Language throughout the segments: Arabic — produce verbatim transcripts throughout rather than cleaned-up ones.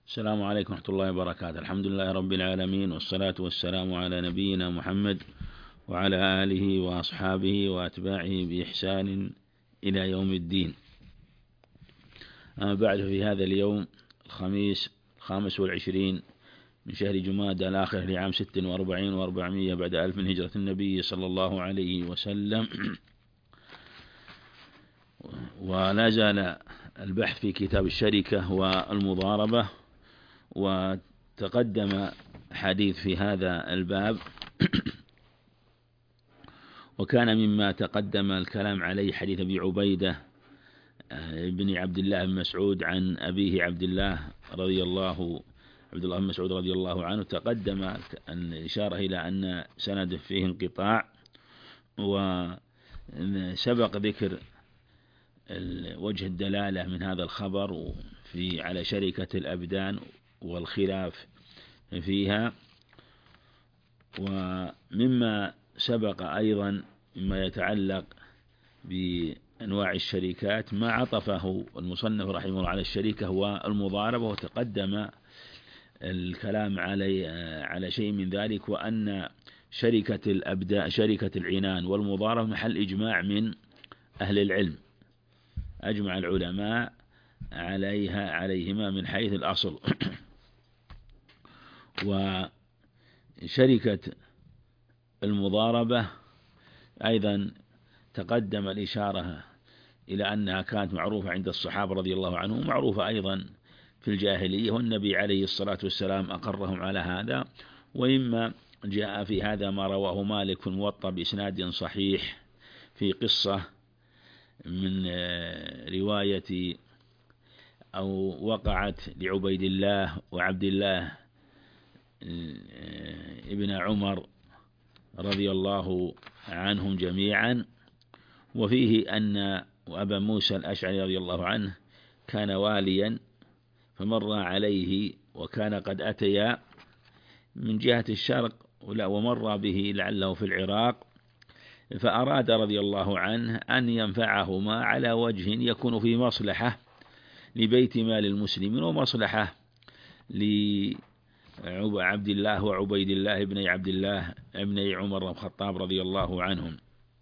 السلام عليكم ورحمة الله وبركاته. الحمد لله رب العالمين، والصلاة والسلام على نبينا محمد وعلى آله وأصحابه وأتباعه بإحسان إلى يوم الدين. أما بعد، في هذا اليوم الخميس الخامس والعشرين من شهر جمادى الآخر لعام ست وأربعين وأربعمائة بعد ألف من هجرة النبي صلى الله عليه وسلم، ولا زال البحث في كتاب الشركة والمضاربة، وتقدم حديث في هذا الباب، وكان مما تقدم الكلام عليه حديث أبي عبيدة بن عبد الله بن مسعود عن أبيه عبد الله رضي الله عبد الله بن مسعود رضي الله عنه. تقدم الإشارة إلى أن سنده فيه انقطاع، وسبق ذكر وجه الدلالة من هذا الخبر في على شركة الأبدان والخلاف فيها. ومما سبق أيضا مما يتعلق بأنواع الشركات ما عطفه المصنف رحمه الله على الشركة والمضاربة، وتقدم الكلام على على شيء من ذلك، وأن شركة الأبدان شركة العنان والمضاربة محل إجماع من أهل العلم، أجمع العلماء عليها عليهما من حيث الأصل. وشركة المضاربة أيضا تقدم الإشارة إلى أنها كانت معروفة عند الصحابة رضي الله عنهم، معروفة أيضا في الجاهلية، والنبي عليه الصلاة والسلام أقرهم على هذا. وإما جاء في هذا ما رواه مالك في الموطأ بإسناد صحيح في قصة من رواية أو وقعت لعبيد الله وعبد الله ابن عمر رضي الله عنهم جميعا، وفيه أن أبا موسى الأشعري رضي الله عنه كان واليا، فمر عليه وكان قد أتيا من جهة الشرق ومر به لعله في العراق، فأراد رضي الله عنه أن ينفعهما على وجه يكون في مصلحة لبيت مال المسلمين ومصلحة لعبد الله وعبيد الله ابن عبد الله ابن عمر بن الخطاب رضي الله عنهم.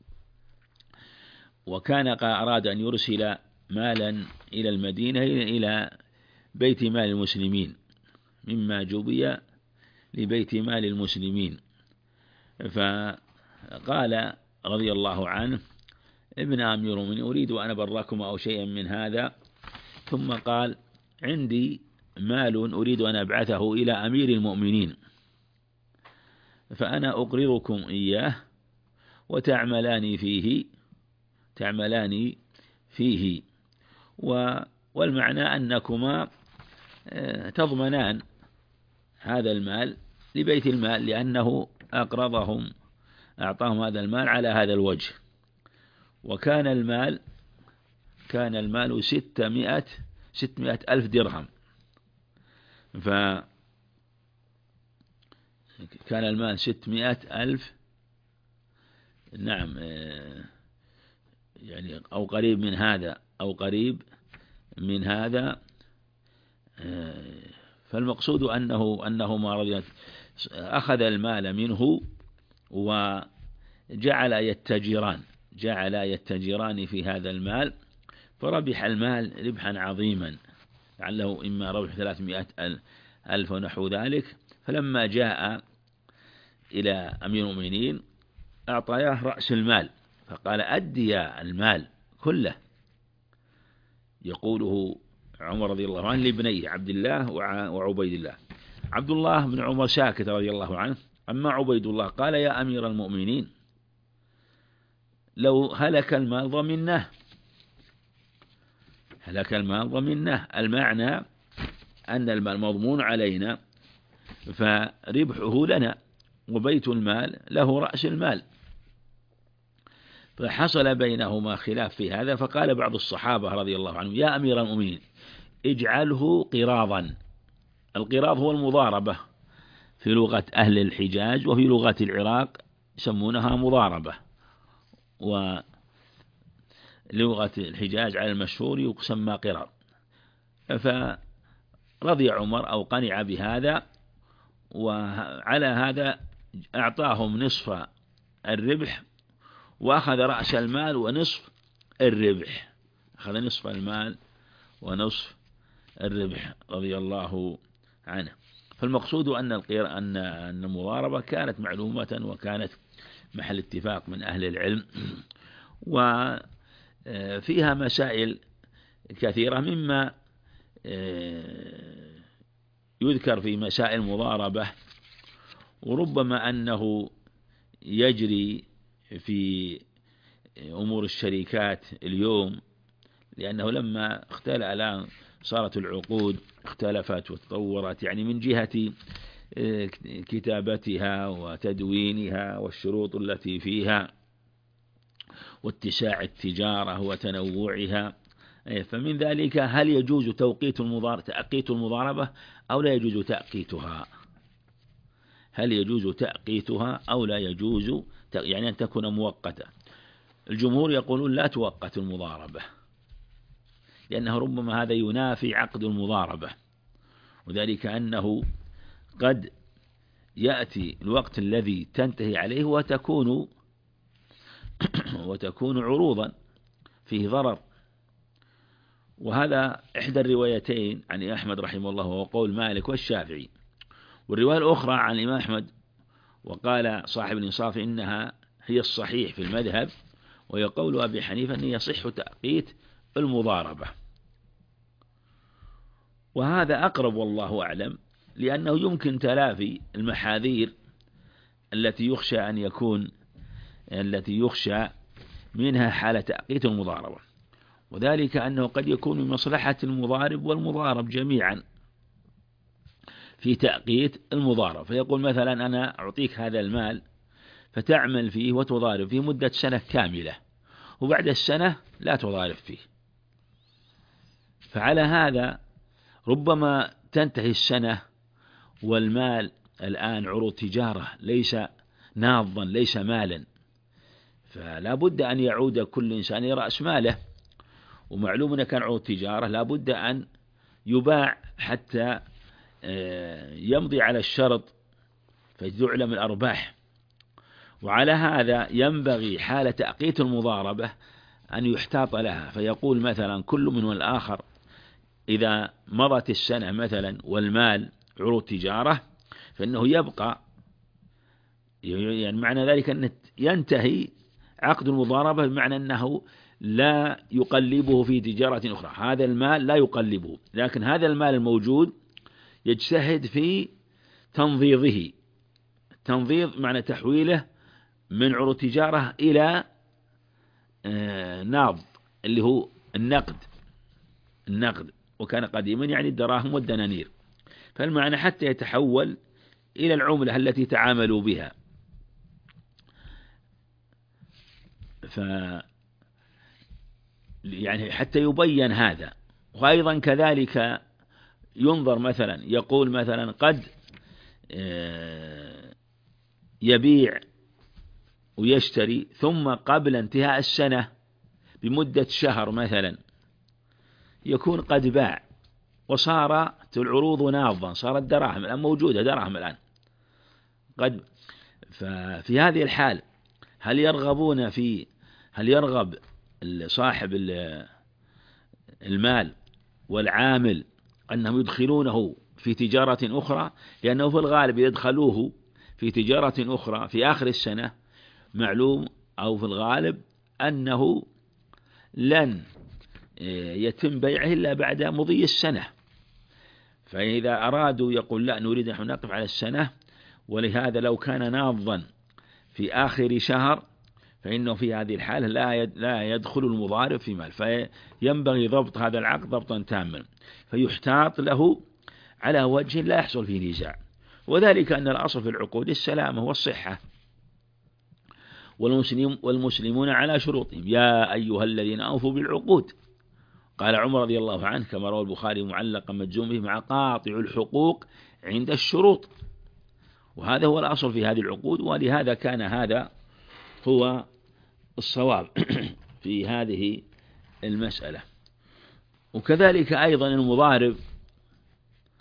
وكان أراد أن يرسل مالا إلى المدينة إلى بيت مال المسلمين مما جبي لبيت مال المسلمين، فقال رضي الله عنه: ابن أمير المؤمنين، أريد أن أبركما أو شيئا من هذا. ثم قال: عندي مال أريد أن أبعثه إلى أمير المؤمنين، فأنا أقرضكم إياه وتعملان فيه تعملان فيه والمعنى أنكما تضمنان هذا المال لبيت المال، لأنه أقرضهم أعطاهم هذا المال على هذا الوجه. وكان المال كان المال ستمائة ستمائة ألف درهم، فكان المال ستمائة ألف، نعم، يعني أو قريب من هذا أو قريب من هذا. فالمقصود أنه أنه ما رضي أخذ المال منه وجعل يتجران جعل يتجران في هذا المال، فربح المال ربحا عظيما، لعله إما ربح ثلاثمائة ألف ونحو ذلك. فلما جاء إلى أمير المؤمنين أعطاه رأس المال، فقال: أدي المال كله، يقوله عمر رضي الله عنه لابنيه عبد الله وعبيد الله. عبد الله بن عمر ساكت رضي الله عنه، أما عبيد الله قال: يا أمير المؤمنين، لو هلك المال ضمناه هلك المال ضمناه المعنى أن المال مضمون علينا، فربحه لنا وبيت المال له رأس المال. فحصل بينهما خلاف في هذا، فقال بعض الصحابة رضي الله عنهم: يا أمير المؤمنين، اجعله قراضا. القراض هو المضاربة في لغة أهل الحجاز، وفي لغة العراق يسمونها مضاربة، ولغة الحجاز على المشهور يسمى قراض. رضي عمر أو قنع بهذا، وعلى هذا أعطاهم نصف الربح وأخذ رأس المال ونصف الربح، أخذ نصف المال ونصف الربح رضي الله عنه. فالمقصود أن أن أن المضاربة كانت معلومة وكانت محل اتفاق من أهل العلم، وفيها مسائل كثيرة مما يذكر في مسائل المضاربة، وربما أنه يجري في أمور الشركات اليوم، لأنه لما اختلف الآن صارت العقود اختلفت وتطورت، يعني من جهة كتابتها وتدوينها والشروط التي فيها واتساع التجارة وتنوعها. فمن ذلك هل يجوز توقيت المضاربة تأقيت المضاربة أو لا يجوز تأقيتها؟ هل يجوز تأقيتها أو لا يجوز، يعني أن تكون مؤقتة؟ الجمهور يقولون لا توقت المضاربة، لأنه ربما هذا ينافي عقد المضاربة، وذلك أنه قد يأتي الوقت الذي تنتهي عليه وتكون وتكون عروضا فيه ضرر. وهذا إحدى الروايتين عن أحمد رحمه الله وهو قول مالك والشافعي، والرواية الأخرى عن الإمام أحمد وقال صاحب الإنصاف إنها هي الصحيح في المذهب، ويقول أبي حنيفة أن يصح تأقيت المضاربة، وهذا أقرب والله أعلم، لأنه يمكن تلافي المحاذير التي يخشى أن يكون التي يخشى منها حال تأقيت المضاربة، وذلك أنه قد يكون من مصلحة المضارب والمضارب جميعا في تأقيت المضاربة، فيقول مثلا أنا أعطيك هذا المال فتعمل فيه وتضارب فيه مدة سنة كاملة، وبعد السنة لا تضارب فيه، فعلى هذا ربما تنتهي السنة والمال الآن عروض تجارة ليس ناضا ليس مالا، فلا بد أن يعود كل إنسان إلى رأس ماله، ومعلوم أن كان عروض تجارة لا بد أن يباع حتى يمضي على الشرط فتعلم الأرباح. وعلى هذا ينبغي حال تأقيت المضاربة أن يحتاط لها، فيقول مثلا كل من والآخر إذا مضت السنة مثلا والمال عروض تجارة فإنه يبقى، يعني معنى ذلك أن ينتهي عقد المضاربة بمعنى أنه لا يقلبه في تجارة أخرى، هذا المال لا يقلبه، لكن هذا المال الموجود يجتهد في تنظيظه، تنظيظ معنى تحويله من عروض تجارة إلى ناض اللي هو النقد النقد وكان قديما يعني الدراهم والدنانير، فالمعنى حتى يتحول إلى العملة التي تعاملوا بها. ف يعني حتى يبين هذا. وأيضا كذلك ينظر مثلا يقول مثلا قد يبيع ويشتري ثم قبل انتهاء السنة بمدة شهر مثلا يكون قد باع وصارت العروض ناضا، صارت دراهم الآن موجودة دراهم الآن قد. ففي هذه الحال هل يرغبون في هل يرغب صاحب المال والعامل أنهم يدخلونه في تجارة أخرى؟ لأنه في الغالب يدخلوه في تجارة أخرى في آخر السنة معلوم أو في الغالب أنه لن يتم بيعه إلا بعد مضي السنة، فإذا أرادوا يقول لا نريد أن نقف على السنة، ولهذا لو كان ناضا في آخر شهر فإنه في هذه الحالة لا لا يدخل المضارب في مال، فينبغي ضبط هذا العقد ضبطا تاما، فيحتاط له على وجه لا يحصل فيه نزاع، وذلك أن الأصل في العقود السلامة والصحة، والمسلم والمسلمون على شروطهم يا أيها الذين أوفوا بالعقود. قال عمر رضي الله عنه كما روى البخاري معلقا مجزوم به مع قاطع الحقوق عند الشروط، وهذا هو الأصل في هذه العقود، ولهذا كان هذا هو الصواب في هذه المسألة. وكذلك أيضا المضارب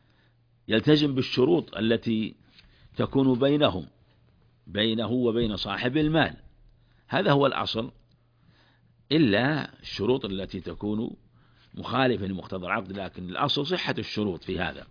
يلتزم بالشروط التي تكون بينهم بينه وبين صاحب المال، هذا هو الأصل، إلا الشروط التي تكون مخالفة لمقتضى العقد، لكن الأصل صحة الشروط في هذا.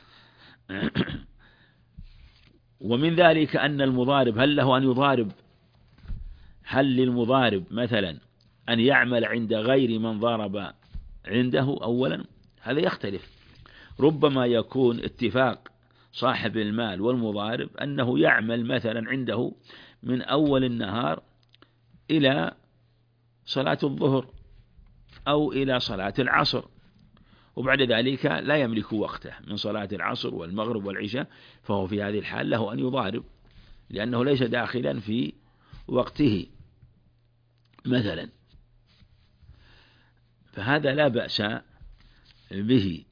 ومن ذلك أن المضارب هل له أن يضارب، هل للمضارب مثلا أن يعمل عند غير من ضارب عنده أولا؟ هذا يختلف، ربما يكون اتفاق صاحب المال والمضارب أنه يعمل مثلا عنده من أول النهار إلى صلاة الظهر أو إلى صلاة العصر، وبعد ذلك لا يملك وقته من صلاة العصر والمغرب والعشاء، فهو في هذه الحال له أن يضارب لأنه ليس داخلا في وقته مثلا، فهذا لا بأس به.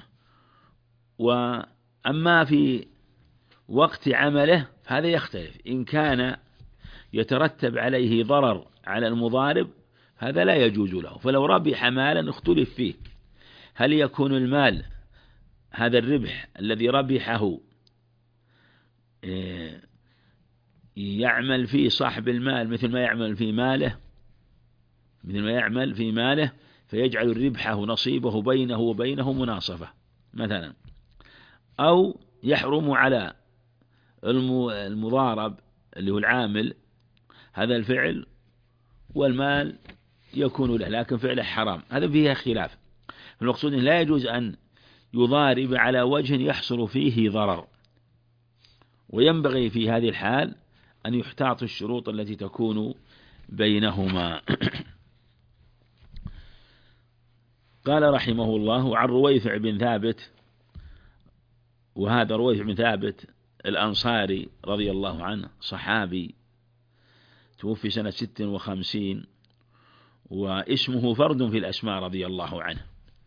وأما في وقت عمله فهذا يختلف، إن كان يترتب عليه ضرر على المضارب هذا لا يجوز له، فلو ربح مالا اختلف فيه، هل يكون المال هذا الربح الذي ربحه يعمل فيه صاحب المال مثل ما يعمل في ماله مثل ما يعمل في ماله فيجعل ربحه نصيبه بينه وبينه مناصفة مثلا، أو يحرم على المضارب اللي هو العامل هذا الفعل والمال يكون له لكن فعله حرام، هذا فيها خلاف. المقصود لا يجوز أن يضارب على وجه يحصل فيه ضرر، وينبغي في هذه الحال أن يحتاط الشروط التي تكون بينهما. قال رحمه الله: عن رويفع بن ثابت، وهذا رويفع بن ثابت الأنصاري رضي الله عنه صحابي توفي سنة ست وخمسين، واسمه فرد في الأسماء رضي الله عنه،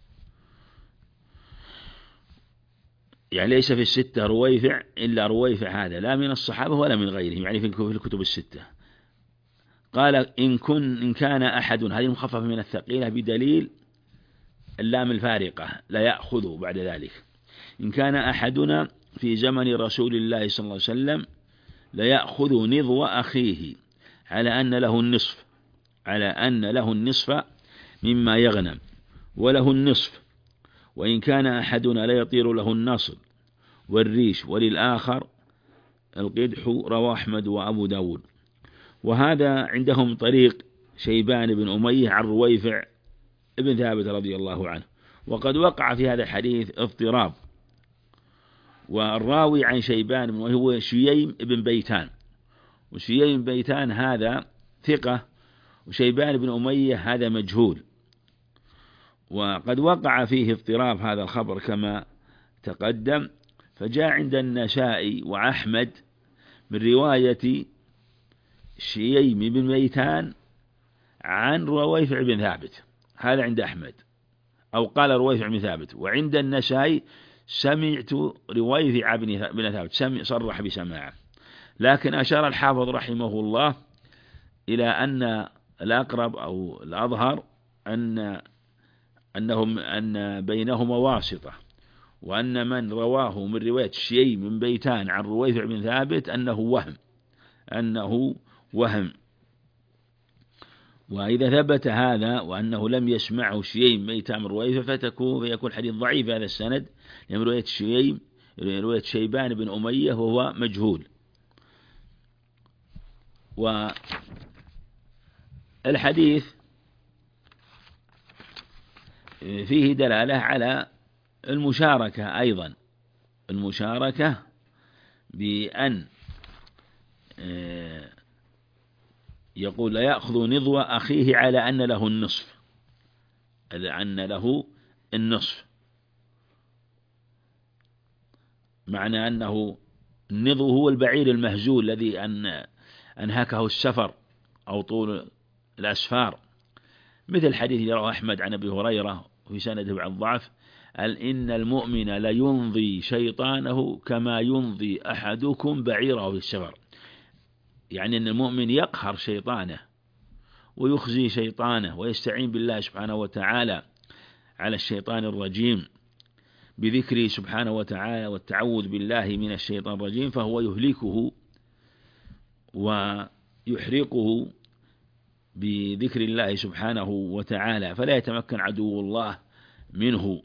يعني ليس في الستة رويفع إلا رويفع هذا لا من الصحابة ولا من غيرهم، يعني في الكتب الستة. قال: إن كن إن كان أحد، هذه مخففة من الثقيلة بدليل اللام الفارقة لا يأخذ بعد ذلك، إن كان أحدنا في زمن رسول الله صلى الله عليه وسلم ليأخذ نضو أخيه على أن له النصف على أن له النصف مما يغنم وله النصف، وإن كان أحدنا لا يطير له النصل والريش وللآخر القدح، رواه أحمد وأبو داود. وهذا عندهم طريق شيبان بن أمية عن رويفع ابن ثابت رضي الله عنه، وقد وقع في هذا الحديث اضطراب، والراوي عن شيبان بن هو شييم بن بيتان، وشييم بن بيتان هذا ثقة، وشيبان بن أمية هذا مجهول، وقد وقع فيه اضطراب هذا الخبر كما تقدم، فجاء عند النسائي وأحمد من رواية شييم بن بيتان عن رويفع بن ثابت، هذا عند أحمد، أو قال رويفع بن ثابت، وعند النسائي سمعت رويفع بن ثابت، سمع صرح بسماعه، لكن أشار الحافظ رحمه الله إلى أن الأقرب أو الأظهر أن أنهم أن بينهما واسطة، وأن من رواه من رواية شيء من بيتان عن رويفع بن ثابت أنه وهم أنه وهم وإذا ثبت هذا وأنه لم يسمعه شيء من بيتان من رويفع فتكون فيكون حديث ضعيف هذا السند، لأن رواية شيء رواية شيبان بن أمية وهو مجهول. والحديث فيه دلالة على المشاركة أيضا، المشاركة بأن يقول لا يأخذ نضو أخيه على أن له النصف، أن له النصف، معنى أنه النضو هو البعير المهزول الذي أن أنهكه السفر أو طول الأسفار، مثل الحديث اللي رواه أحمد عن أبي هريرة في سنده بعض الضعف: قال: إن المؤمن لينضي شيطانه كما ينضي أحدكم بعيره في السفر، يعني أن المؤمن يقهر شيطانه ويخزي شيطانه ويستعين بالله سبحانه وتعالى على الشيطان الرجيم بذكره سبحانه وتعالى والتعوذ بالله من الشيطان الرجيم فهو يهلكه ويحرقه بذكر الله سبحانه وتعالى، فلا يتمكن عدو الله منه.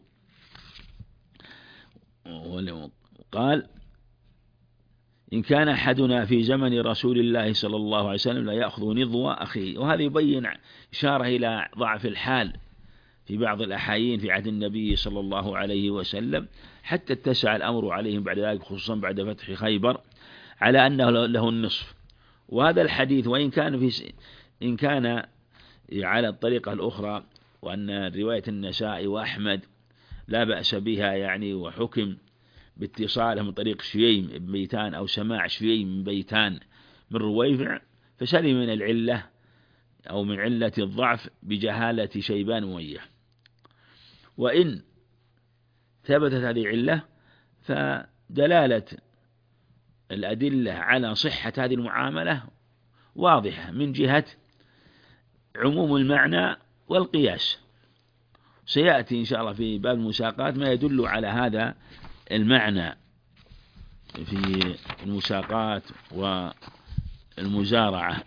قال: إن كان أحدنا في زمن رسول الله صلى الله عليه وسلم لا يأخذ نضوى أخيه. وهذا يبين إشارة إلى ضعف الحال في بعض الأحايين في عهد النبي صلى الله عليه وسلم، حتى اتسع الأمر عليهم بعد ذلك، خصوصا بعد فتح خيبر، على أنه له النصف. وهذا الحديث وإن كان في إن كان على الطريقة الأخرى، وأن رواية النسائي وأحمد لا بأس بها يعني، وحكم باتصاله من طريق شييم بن بيتان أو سماع شييم بن بيتان من رويفع، فسلم من العلة أو من علة الضعف بجهالة شيبان أمية. وإن ثبتت هذه علة فدلالة الأدلة على صحة هذه المعاملة واضحة من جهة عموم المعنى والقياس. سيأتي إن شاء الله في باب المساقات ما يدل على هذا المعنى في المساقات والمزارعة،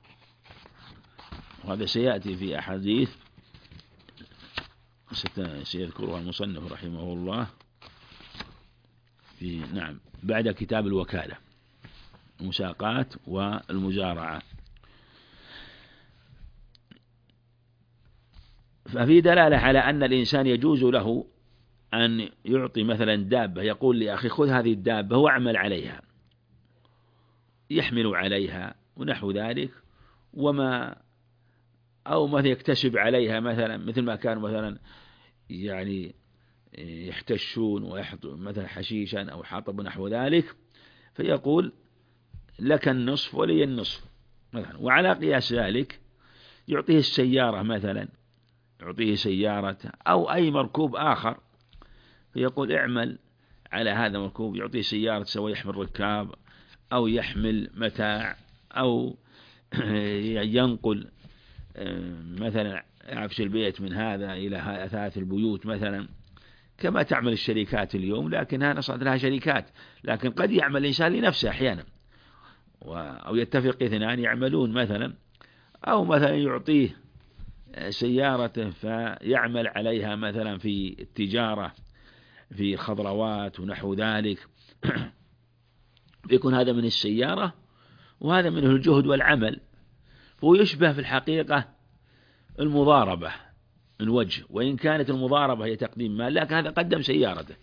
وهذا سيأتي في أحاديث سيذكرها المصنف رحمه الله في نعم بعد كتاب الوكالة، المساقات والمزارعة. ففي دلالة على أن الإنسان يجوز له أن يعطي مثلا دابة، يقول لأخي خذ هذه الدابة واعمل عليها، يحمل عليها ونحو ذلك، وما أو ما يكتسب عليها مثلا، مثل ما كانوا مثلا يعني يحتشون ويحطوا مثلا حشيشا أو حطب نحو ذلك، فيقول لك النصف ولي النصف مثلا. وعلى قياس ذلك يعطيه السيارة مثلا، يعطيه سيارة أو أي مركوب آخر، فيقول اعمل على هذا المركوب، يعطيه سيارة سواء يحمل ركاب أو يحمل متاع أو ينقل مثلا عفش البيت من هذا إلى أثاث البيوت مثلا، كما تعمل الشركات اليوم. لكن هذا صارت لها شركات، لكن قد يعمل الإنسان لنفسه أحيانا، أو يتفق اثنان يعملون مثلا، أو مثلا يعطيه سيارته فيعمل عليها مثلا في التجارة في خضروات ونحو ذلك، يكون هذا من السيارة وهذا منه الجهد والعمل، فهو يشبه في الحقيقة المضاربة من وجه، وإن كانت المضاربة هي تقديم مال، لكن هذا قدم سيارته.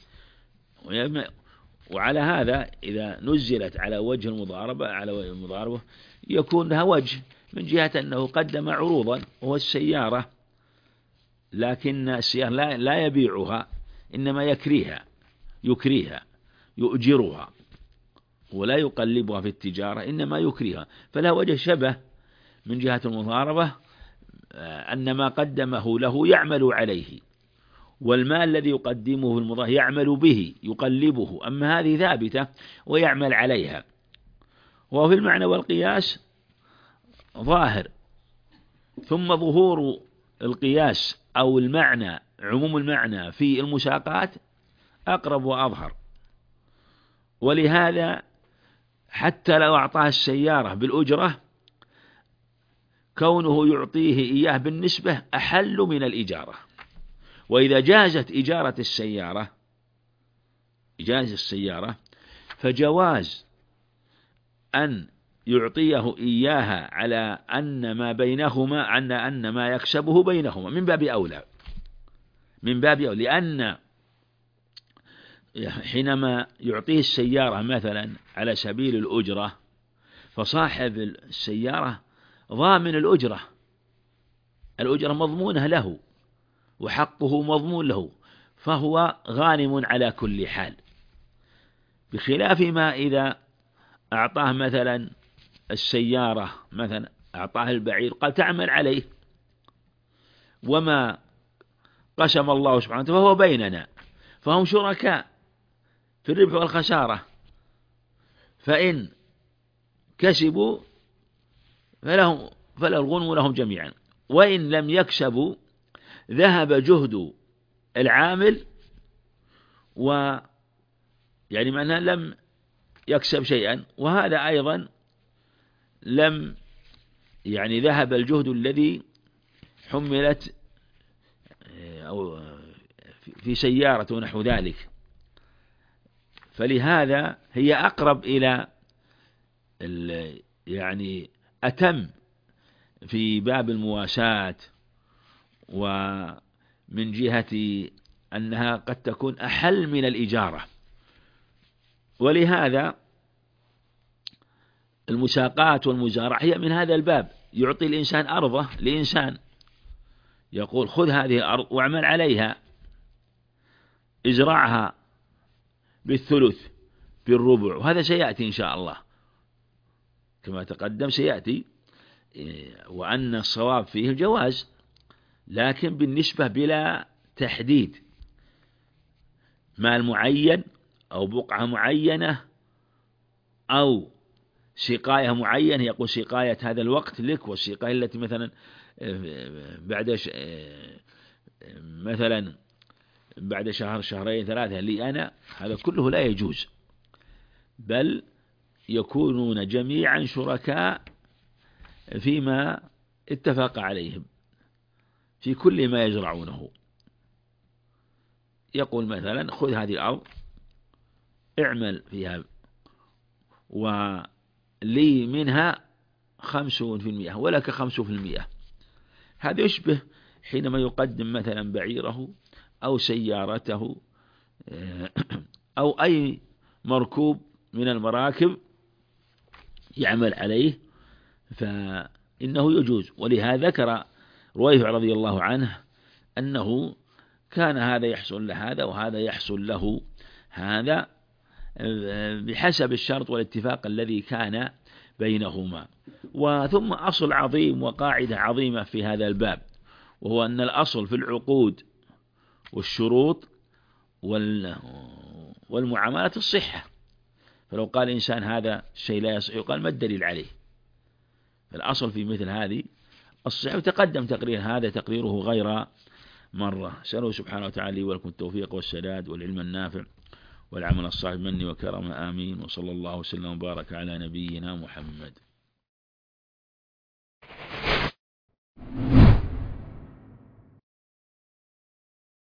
وعلى هذا إذا نزلت على وجه المضاربة على وجه المضاربة يكون لها وجه من جهة أنه قدم عروضا وهو السيارة، لكن السيارة لا, لا يبيعها، إنما يكريها يكريها يؤجرها ولا يقلبها في التجارة، إنما يكريها، فلا وجه شبه من جهة المضاربة أن ما قدمه له يعمل عليه، والمال الذي يقدمه في المضاربة يعمل به يقلبه، أما هذه ثابتة ويعمل عليها. وفي المعنى والقياس ظاهر، ثم ظهور القياس أو المعنى عموم المعنى في المساقات أقرب وأظهر. ولهذا حتى لو أعطاه السيارة بالأجرة، كونه يعطيه إياه بالنسبة أحل من الإجارة. وإذا جازت إجارة السيارة إجازة السيارة فجواز أن يعطيه إياها على أن ما بينهما أن أن ما يكسبه بينهما من باب أولى من باب أولى لأن حينما يعطيه السيارة مثلا على سبيل الأجرة، فصاحب السيارة ضامن الأجرة، الأجرة مضمونة له وحقه مضمون له، فهو غانم على كل حال، بخلاف ما إذا أعطاه مثلا السيارة مثلا أعطاه البعير قال تعمل عليه، وما قسم الله سبحانه وتعالى فهو بيننا، فهم شركاء في الربح والخسارة، فإن كسبوا فلهم فله الغنم لهم جميعا، وإن لم يكسبوا ذهب جهد العامل و يعني معناه لم يكسب شيئا، وهذا أيضا لم يعني ذهب الجهد الذي حملت أو في سيارة ونحو ذلك، فلهذا هي أقرب إلى يعني أتم في باب المواساة، ومن جهة أنها قد تكون أحل من الإجارة. ولهذا المساقات والمزارع هي من هذا الباب، يعطي الإنسان أرضه لإنسان، يقول خذ هذه الأرض واعمل عليها، ازرعها بالثلث بالربع، وهذا سيأتي إن شاء الله كما تقدم سيأتي، وأن الصواب فيه الجواز، لكن بالنسبة بلا تحديد مال معين أو بقعة معينة أو سقاية معينة، يقول سقاية هذا الوقت لك، والسقاية التي مثلا بعد مثلا بعد شهر شهرين ثلاثة لي أنا، هذا كله لا يجوز، بل يكونون جميعا شركاء فيما اتفق عليهم في كل ما يزرعونه. يقول مثلا خذ هذه الأرض اعمل فيها ولي منها خمسون في المئة ولك خمسون في المئة. هذا يشبه حينما يقدم مثلا بعيره أو سيارته أو أي مركوب من المراكب يعمل عليه، فإنه يجوز. ولهذا ذكر رويفع رضي الله عنه أنه كان هذا يحصل له هذا وهذا يحصل له هذا بحسب الشرط والاتفاق الذي كان بينهما. وثم أصل عظيم وقاعدة عظيمة في هذا الباب، وهو أن الأصل في العقود والشروط والمعاملات الصحة. فلو قال إنسان هذا الشيء لا يصح يقال ما الدليل عليه؟ فالأصل في مثل هذه الصحة، وتقدم تقرير هذا تقريره غير مرة. سأله سبحانه وتعالى ولكم التوفيق والسداد والعلم النافع والعمل الصالح مني وكرم، آمين. وصلى الله وسلم وبارك على نبينا محمد.